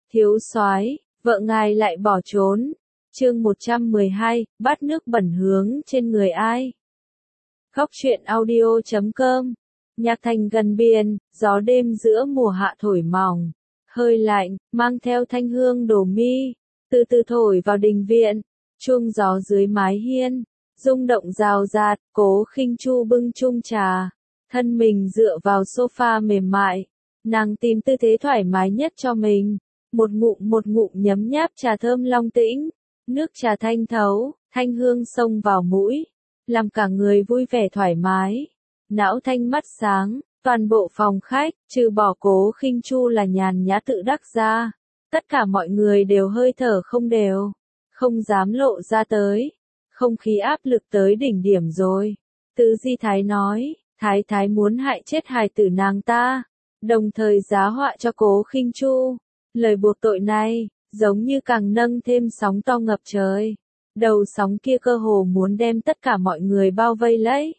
Thiếu soái, vợ ngài lại bỏ trốn. Chương 112, bát nước bẩn hướng trên người ai? Góc truyện audio.com. Nhạc thành gần biển, gió đêm giữa mùa hạ thổi mỏng, hơi lạnh, mang theo thanh hương đổ mi, từ từ thổi vào đình viện. Chuông gió dưới mái hiên, rung động rào rạt. Cố Khinh Chu bưng chung trà, thân mình dựa vào sofa mềm mại, nàng tìm tư thế thoải mái nhất cho mình, một ngụm nhấm nháp trà thơm long tĩnh, nước trà thanh thấu, thanh hương xông vào mũi, làm cả người vui vẻ thoải mái, não thanh mắt sáng. Toàn bộ phòng khách, trừ bỏ Cố Khinh Chu là nhàn nhã tự đắc ra, tất cả mọi người đều hơi thở không đều, không dám lộ ra tới. Không khí áp lực tới đỉnh điểm rồi. Tứ Di Thái nói, Thái Thái muốn hại chết hài tử nàng ta, đồng thời giá họa cho Cố Khinh Chu. Lời buộc tội này, giống như càng nâng thêm sóng to ngập trời. Đầu sóng kia cơ hồ muốn đem tất cả mọi người bao vây lấy.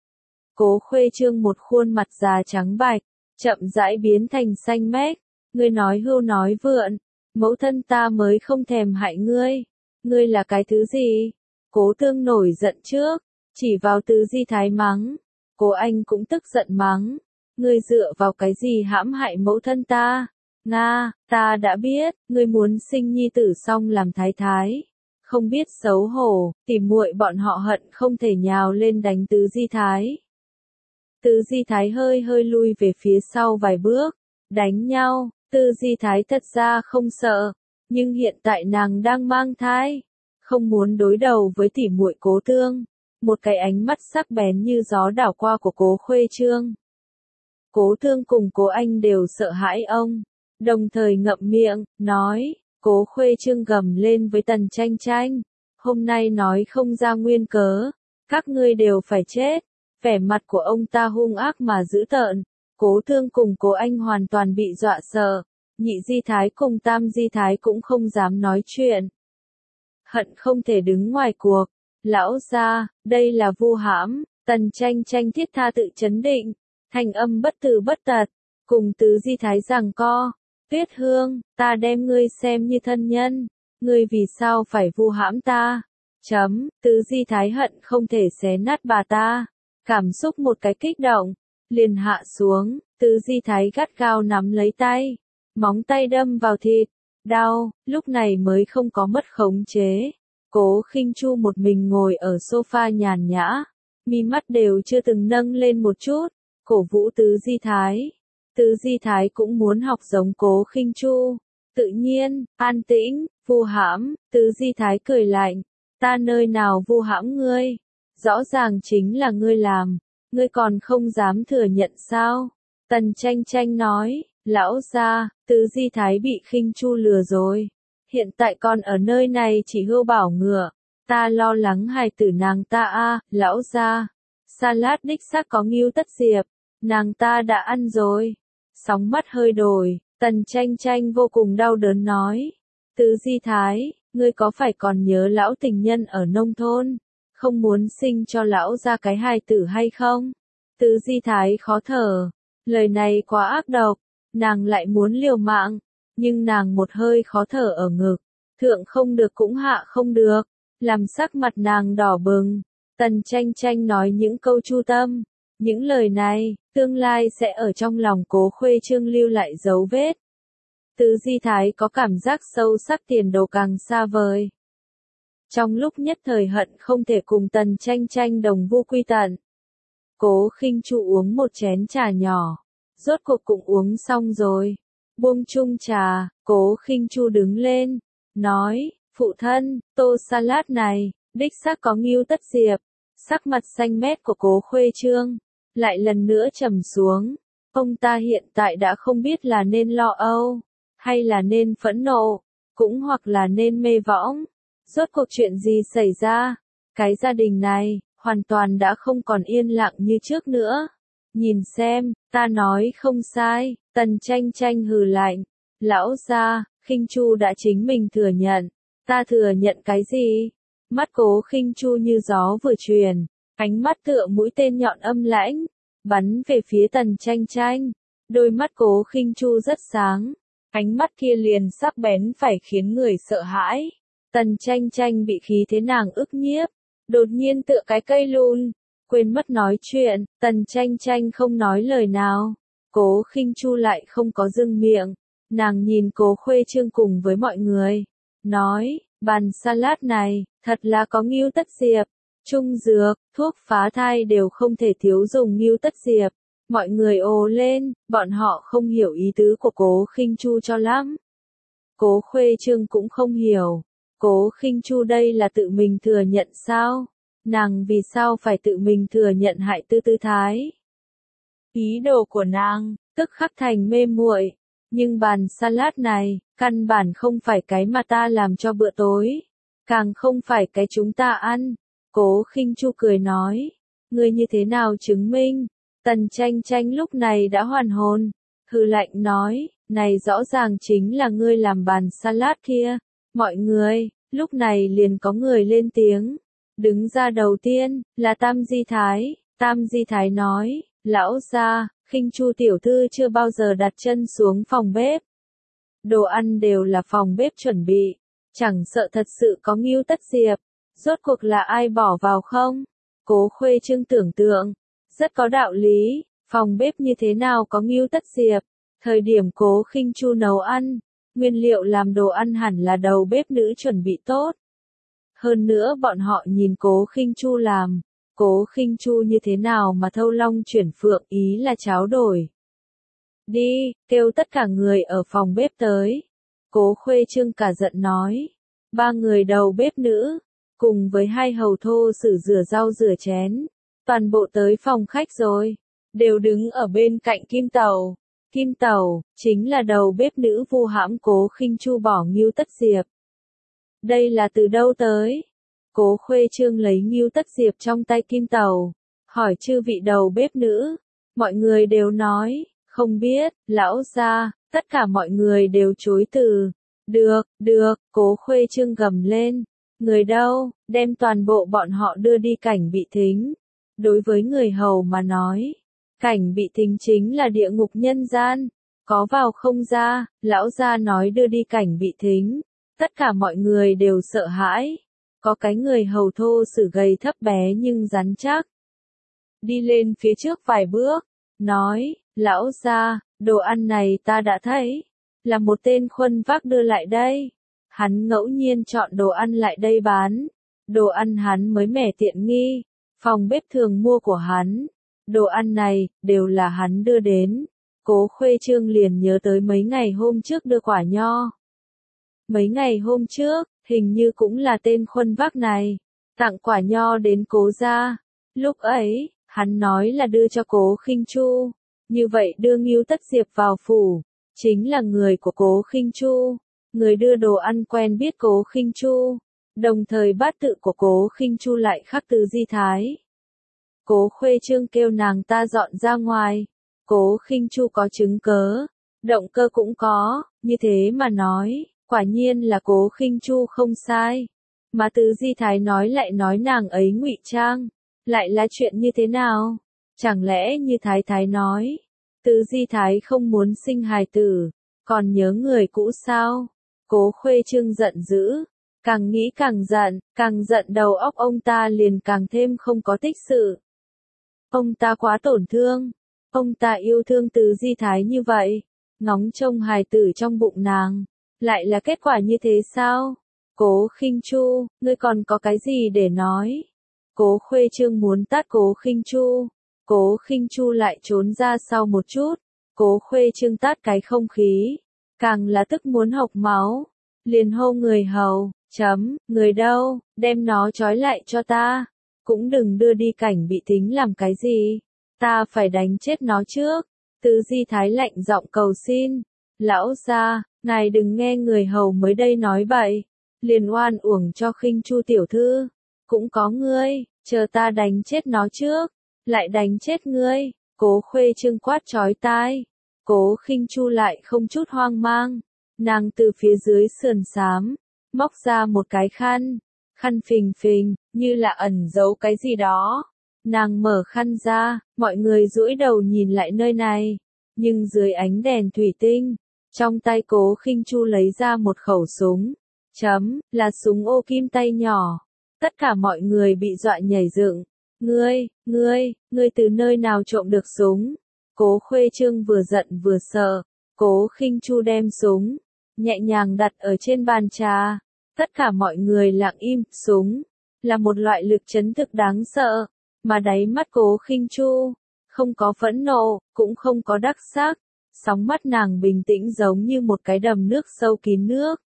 Cố Khuê Trương một khuôn mặt già trắng bạch, chậm rãi biến thành xanh mét. Ngươi nói hưu nói vượn, mẫu thân ta mới không thèm hại ngươi. Ngươi là cái thứ gì? Cố Tương nổi giận trước, chỉ vào Tứ Di Thái mắng. Cố Anh cũng tức giận mắng. Ngươi dựa vào cái gì hãm hại mẫu thân ta? Nga, ta đã biết, ngươi muốn sinh nhi tử xong làm thái thái. Không biết xấu hổ, tìm muội bọn họ hận không thể nhào lên đánh Tứ Di Thái. Tứ Di Thái hơi lui về phía sau vài bước. Đánh nhau, Tứ Di Thái thật ra không sợ, nhưng hiện tại nàng đang mang thai, không muốn đối đầu với tỉ muội Cố Tương. Một cái ánh mắt sắc bén như gió đảo qua của Cố Khuê Trương. Cố Tương cùng Cố Anh đều sợ hãi ông, đồng thời ngậm miệng, nói. Cố Khuê Trương gầm lên với Tần Tranh Tranh, hôm nay nói không ra nguyên cớ, các ngươi đều phải chết. Vẻ mặt của ông ta hung ác mà dữ tợn. Cố Tương cùng Cố Anh hoàn toàn bị dọa sợ, Nhị Di Thái cùng Tam Di Thái cũng không dám nói chuyện, hận không thể đứng ngoài cuộc. Lão gia, đây là vu hãm. Tần Tranh Tranh thiết tha tự chấn định, thanh âm bất từ bất tật, cùng Tứ Di Thái giằng co. Tuyết Hương, ta đem ngươi xem như thân nhân, ngươi vì sao phải vu hãm ta? Tứ Di Thái hận không thể xé nát bà ta, cảm xúc một cái kích động, liền hạ xuống. Tứ Di Thái gắt gao nắm lấy tay, móng tay đâm vào thịt, đau, lúc này mới không có mất khống chế. Cố Khinh Chu một mình ngồi ở sofa nhàn nhã, mi mắt đều chưa từng nâng lên một chút, cổ vũ Tứ Di Thái. Tứ Di Thái cũng muốn học giống Cố Khinh Chu, tự nhiên, an tĩnh. Vu hãm. Tứ Di Thái cười lạnh, ta nơi nào vu hãm ngươi? Rõ ràng chính là ngươi làm, ngươi còn không dám thừa nhận sao? Tần Tranh Tranh nói, lão gia, Tứ Di Thái bị Khinh Chu lừa rồi. Hiện tại con ở nơi này chỉ hươu bảo ngựa, ta lo lắng hài tử nàng ta a. Lão gia, salad đích xác có ngưu tất diệp, nàng ta đã ăn rồi. Sóng mắt hơi đổi, Tần Tranh Tranh vô cùng đau đớn nói. Tứ Di Thái, ngươi có phải còn nhớ lão tình nhân ở nông thôn, không muốn sinh cho lão ra cái hài tử hay không? Tứ Di Thái khó thở, lời này quá ác độc, nàng lại muốn liều mạng, nhưng nàng một hơi khó thở ở ngực, thượng không được cũng hạ không được, làm sắc mặt nàng đỏ bừng. Tần Tranh Tranh nói những câu chu tâm, những lời này, tương lai sẽ ở trong lòng Cố Khuê Trương lưu lại dấu vết. Tứ Di Thái có cảm giác sâu sắc tiền đồ càng xa vời. Trong lúc nhất thời hận không thể cùng Tần Tranh Tranh đồng vu quy tận. Cố Khinh Chu uống một chén trà nhỏ, rốt cuộc cũng uống xong rồi. Buông chung trà, Cố Khinh Chu đứng lên, nói, phụ thân, tô salad này, đích xác có ngưu tất diệp. Sắc mặt xanh mét của Cố Khuê Trương lại lần nữa trầm xuống. Ông ta hiện tại đã không biết là nên lo âu, hay là nên phẫn nộ, cũng hoặc là nên mê võng. Rốt cuộc chuyện gì xảy ra? Cái gia đình này, hoàn toàn đã không còn yên lặng như trước nữa. Nhìn xem, ta nói không sai. Tần Tranh Tranh hừ lạnh. Lão gia, Khinh Chu đã chính mình thừa nhận. Ta thừa nhận cái gì? Mắt Cố Khinh Chu như gió vừa truyền, ánh mắt tựa mũi tên nhọn âm lãnh, bắn về phía Tần Tranh Tranh. Đôi mắt Cố Khinh Chu rất sáng, ánh mắt kia liền sắc bén phải khiến người sợ hãi. Tần Tranh Tranh bị khí thế nàng ức nhiếp, đột nhiên tựa cái cây lùn, quên mất nói chuyện, Tần Tranh Tranh không nói lời nào. Cố Khinh Chu lại không có dưng miệng, nàng nhìn Cố Khuê Trương cùng với mọi người, nói, bàn salad này, thật là có ngưu tất diệp, trung dược, thuốc phá thai đều không thể thiếu dùng ngưu tất diệp. Mọi người ồ lên, bọn họ không hiểu ý tứ của Cố Khinh Chu cho lắm. Cố Khuê Trương cũng không hiểu, Cố Khinh Chu đây là tự mình thừa nhận sao? Nàng vì sao phải tự mình thừa nhận hại Tư Tư Thái? Ý đồ của nàng, tức khắc thành mê muội, nhưng bàn salad này, căn bản không phải cái mà ta làm cho bữa tối, càng không phải cái chúng ta ăn. Cố Khinh Chu cười nói, ngươi như thế nào chứng minh? Tần Tranh Tranh lúc này đã hoàn hồn, hừ lạnh nói, này rõ ràng chính là ngươi làm bàn salad kia. Mọi người, lúc này liền có người lên tiếng. Đứng ra đầu tiên, là Tam Di Thái. Tam Di Thái nói, lão gia, Khinh Chu tiểu thư chưa bao giờ đặt chân xuống phòng bếp. Đồ ăn đều là phòng bếp chuẩn bị, chẳng sợ thật sự có ngưu tất diệp. Rốt cuộc là ai bỏ vào không? Cố Khuê Trương tưởng tượng, rất có đạo lý, phòng bếp như thế nào có ngưu tất diệp. Thời điểm Cố Khinh Chu nấu ăn, nguyên liệu làm đồ ăn hẳn là đầu bếp nữ chuẩn bị tốt. Hơn nữa bọn họ nhìn Cố Khinh Chu làm, Cố Khinh Chu như thế nào mà thâu long chuyển phượng, ý là cháo đổi. Đi, kêu tất cả người ở phòng bếp tới. Cố Khuê Trương cả giận nói. 3 người đầu bếp nữ, cùng với 2 hầu thô sử rửa rau rửa chén, toàn bộ tới phòng khách rồi, đều đứng ở bên cạnh Kim Tẩu. Kim Tẩu, chính là đầu bếp nữ vu hãm Cố Khinh Chu bỏ ngưu tất diệp. Đây là từ đâu tới? Cố Khuê Trương lấy ngưu tất diệp trong tay Kim Tẩu, hỏi chư vị đầu bếp nữ. Mọi người đều nói, không biết, lão gia, tất cả mọi người đều chối từ. Được, Cố Khuê Trương gầm lên. Người đâu, đem toàn bộ bọn họ đưa đi cảnh bị thính. Đối với người hầu mà nói, cảnh bị thính chính là địa ngục nhân gian, có vào không ra. Lão gia nói đưa đi cảnh bị thính, tất cả mọi người đều sợ hãi. Có cái người hầu thô sử gầy thấp bé nhưng rắn chắc, đi lên phía trước vài bước, nói, lão gia, đồ ăn này ta đã thấy, là một tên khuân vác đưa lại đây. Hắn ngẫu nhiên chọn đồ ăn lại đây bán, đồ ăn hắn mới mẻ tiện nghi, phòng bếp thường mua của hắn, đồ ăn này, đều là hắn đưa đến. Cố Khuê Trương liền nhớ tới mấy ngày hôm trước đưa quả nho. Mấy ngày hôm trước, hình như cũng là tên khuân vác này, tặng quả nho đến Cố gia. Lúc ấy, hắn nói là đưa cho Cố Khinh Chu, như vậy đưa ngưu tất diệp vào phủ, chính là người của Cố Khinh Chu. Người đưa đồ ăn quen biết Cố Khinh Chu, đồng thời bát tự của Cố Khinh Chu lại khắc Từ Di Thái. Cố Khuê Trương kêu nàng ta dọn ra ngoài. Cố Khinh Chu có chứng cớ, động cơ cũng có, như thế mà nói, quả nhiên là Cố Khinh Chu không sai. Mà Từ Di Thái nói lại nói nàng ấy ngụy trang, lại là chuyện như thế nào? Chẳng lẽ như Thái Thái nói, Từ Di Thái không muốn sinh hài tử, còn nhớ người cũ sao? Cố Khuê Trương giận dữ, càng nghĩ càng giận đầu óc ông ta liền càng thêm không có tích sự. Ông ta quá tổn thương, ông ta yêu thương Từ Di Thái như vậy, ngóng trông hài tử trong bụng nàng, lại là kết quả như thế sao? Cố Khinh Chu, ngươi còn có cái gì để nói? Cố Khuê Trương muốn tát Cố Khinh Chu, Cố Khinh Chu lại trốn ra sau một chút, Cố Khuê Trương tát cái không khí, càng là tức muốn hộc máu, liền hô người hầu, người đâu, đem nó trói lại cho ta, cũng đừng đưa đi cảnh bị thính làm cái gì, ta phải đánh chết nó trước. Từ Di Thái lạnh giọng cầu xin, lão gia, ngài đừng nghe người hầu mới đây nói bậy, liền oan uổng cho Khinh Chu tiểu thư, cũng có ngươi, chờ ta đánh chết nó trước, lại đánh chết ngươi. Cố Khuê Trương quát chói tai. Cố Khinh Chu lại không chút hoang mang, nàng từ phía dưới sườn xám, móc ra một cái khăn phình phình, như là ẩn giấu cái gì đó. Nàng mở khăn ra, mọi người duỗi đầu nhìn lại nơi này, nhưng dưới ánh đèn thủy tinh, Trong tay Cố Khinh Chu lấy ra một khẩu súng. Là súng ô kim tay nhỏ. Tất cả mọi người bị dọa nhảy dựng. Ngươi từ nơi nào trộm được súng? Cố Khuê Trương vừa giận vừa sợ. Cố Khinh Chu đem súng nhẹ nhàng đặt ở trên bàn trà. Tất cả mọi người lặng im. Súng là một loại lực trấn thực đáng sợ, mà đáy mắt Cố Khinh Chu không có phẫn nộ, cũng không có đắc sắc. Sóng mắt nàng bình tĩnh giống như một cái đầm nước sâu kín nước.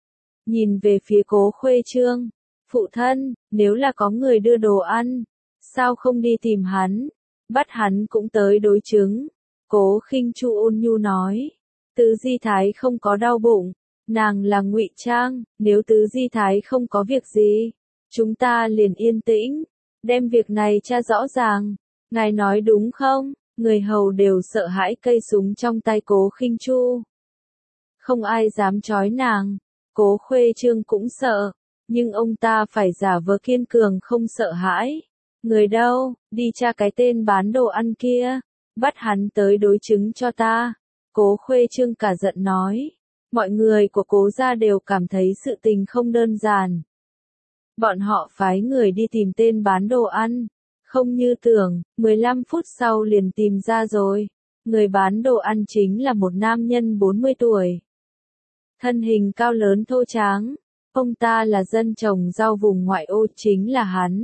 Nhìn về phía Cố Khuê Trương. Phụ thân, nếu là có người đưa đồ ăn, sao không đi tìm hắn, bắt hắn cũng tới đối chứng. Cố Khinh Chu ôn nhu nói. Tứ Di Thái không có đau bụng, nàng là ngụy trang, nếu Tứ Di Thái không có việc gì, chúng ta liền yên tĩnh, đem việc này tra rõ ràng. Ngài nói đúng không? Người hầu đều sợ hãi cây súng trong tay Cố Khinh Chu. Không ai dám trói nàng. Cố Khuê Trương cũng sợ, nhưng ông ta phải giả vờ kiên cường không sợ hãi. Người đâu, đi tra cái tên bán đồ ăn kia, bắt hắn tới đối chứng cho ta. Cố Khuê Trương cả giận nói. Mọi người của Cố gia đều cảm thấy sự tình không đơn giản. Bọn họ phái người đi tìm tên bán đồ ăn. Không như tưởng, 15 phút sau liền tìm ra rồi. Người bán đồ ăn chính là một nam nhân 40 tuổi. Thân hình cao lớn thô tráng. Ông ta là dân trồng rau vùng ngoại ô, chính là hắn.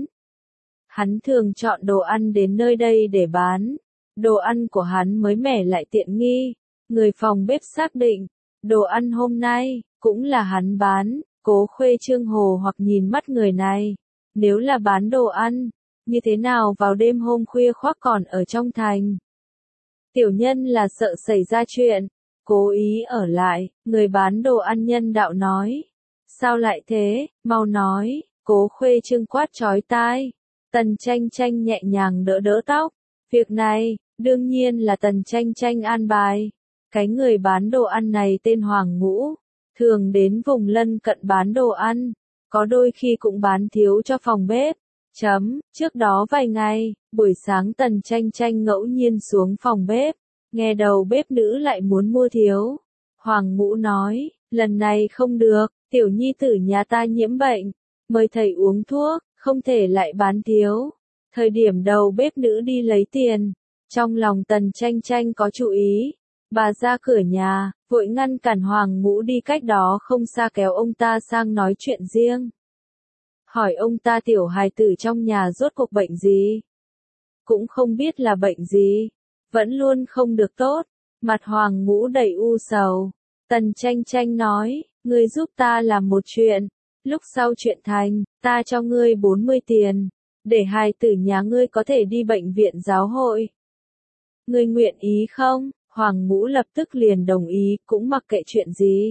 Hắn thường chọn đồ ăn đến nơi đây để bán. Đồ ăn của hắn mới mẻ lại tiện nghi. Người phòng bếp xác định, đồ ăn hôm nay cũng là hắn bán. Cố Khuê Trương hồ hoặc nhìn mắt người này. Nếu là bán đồ ăn, như thế nào vào đêm hôm khuya khoác còn ở trong thành? Tiểu nhân là sợ xảy ra chuyện, cố ý ở lại. Người bán đồ ăn nhân đạo nói. Sao lại thế, mau nói. Cố Khuê Trương quát chói tai. Tần Tranh Tranh nhẹ nhàng đỡ đỡ tóc. Việc này, đương nhiên là Tần Tranh Tranh an bài. Cái người bán đồ ăn này tên Hoàng Ngũ, thường đến vùng lân cận bán đồ ăn, có đôi khi cũng bán thiếu cho phòng bếp. Trước đó vài ngày, buổi sáng Tần Tranh Tranh ngẫu nhiên xuống phòng bếp, nghe đầu bếp nữ lại muốn mua thiếu. Hoàng Ngũ nói, lần này không được, tiểu nhi tử nhà ta nhiễm bệnh, mời thầy uống thuốc, không thể lại bán thiếu. Thời điểm đầu bếp nữ đi lấy tiền, trong lòng Tần Tranh Tranh có chú ý. Bà ra cửa nhà, vội ngăn cản Hoàng Ngũ đi cách đó không xa kéo ông ta sang nói chuyện riêng. Hỏi ông ta tiểu hài tử trong nhà rốt cuộc bệnh gì? Cũng không biết là bệnh gì, vẫn luôn không được tốt. Mặt Hoàng Ngũ đầy u sầu. Tần Tranh Tranh nói, ngươi giúp ta làm một chuyện, lúc sau chuyện thành, ta cho ngươi 40 tiền, để hài tử nhà ngươi có thể đi bệnh viện giáo hội. Ngươi nguyện ý không? Hoàng Ngũ lập tức liền đồng ý, cũng mặc kệ chuyện gì.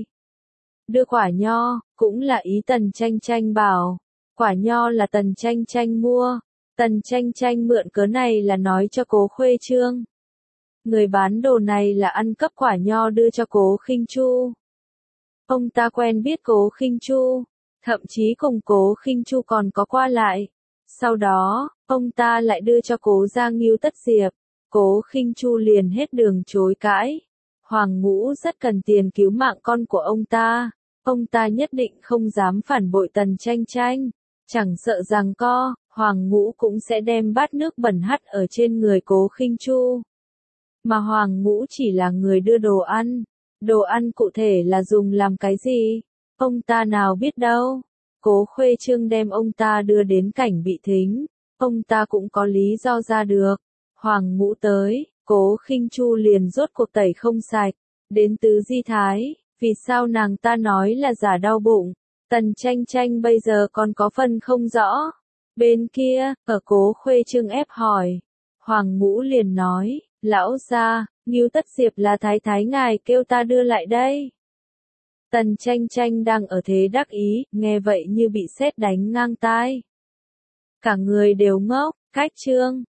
Đưa quả nho, cũng là ý Tần Tranh Tranh bảo. Quả nho là Tần Tranh Tranh mua. Tần Tranh Tranh mượn cớ này là nói cho Cố Khuê Trương. Người bán đồ này là ăn cắp quả nho đưa cho Cố Khinh Chu. Ông ta quen biết Cố Khinh Chu, thậm chí cùng Cố Khinh Chu còn có qua lại. Sau đó, ông ta lại đưa cho Cố gia Ngưu Tất Diệp. Cố Khinh Chu liền hết đường chối cãi. Hoàng Ngũ rất cần tiền cứu mạng con của ông ta. Ông ta nhất định không dám phản bội Tần Tranh Tranh. Chẳng sợ rằng Hoàng Ngũ cũng sẽ đem bát nước bẩn hắt ở trên người Cố Khinh Chu. Mà Hoàng Ngũ chỉ là người đưa đồ ăn. Đồ ăn cụ thể là dùng làm cái gì? Ông ta nào biết đâu. Cố Khuê Trương đem ông ta đưa đến cảnh bị thính. Ông ta cũng có lý do ra được. Hoàng Ngũ tới, Cố Khinh Chu liền rốt cuộc tẩy không sạch. Đến Tứ Di Thái, vì sao nàng ta nói là giả đau bụng? Tần Tranh Tranh bây giờ còn có phần không rõ. Bên kia, ở Cố Khuê Trương ép hỏi. Hoàng Ngũ liền nói, lão gia, Ngưu Tất Diệp là thái thái ngài kêu ta đưa lại đây. Tần Tranh Tranh đang ở thế đắc ý, nghe vậy như bị sét đánh ngang tai. Cả người đều ngốc, cách chương.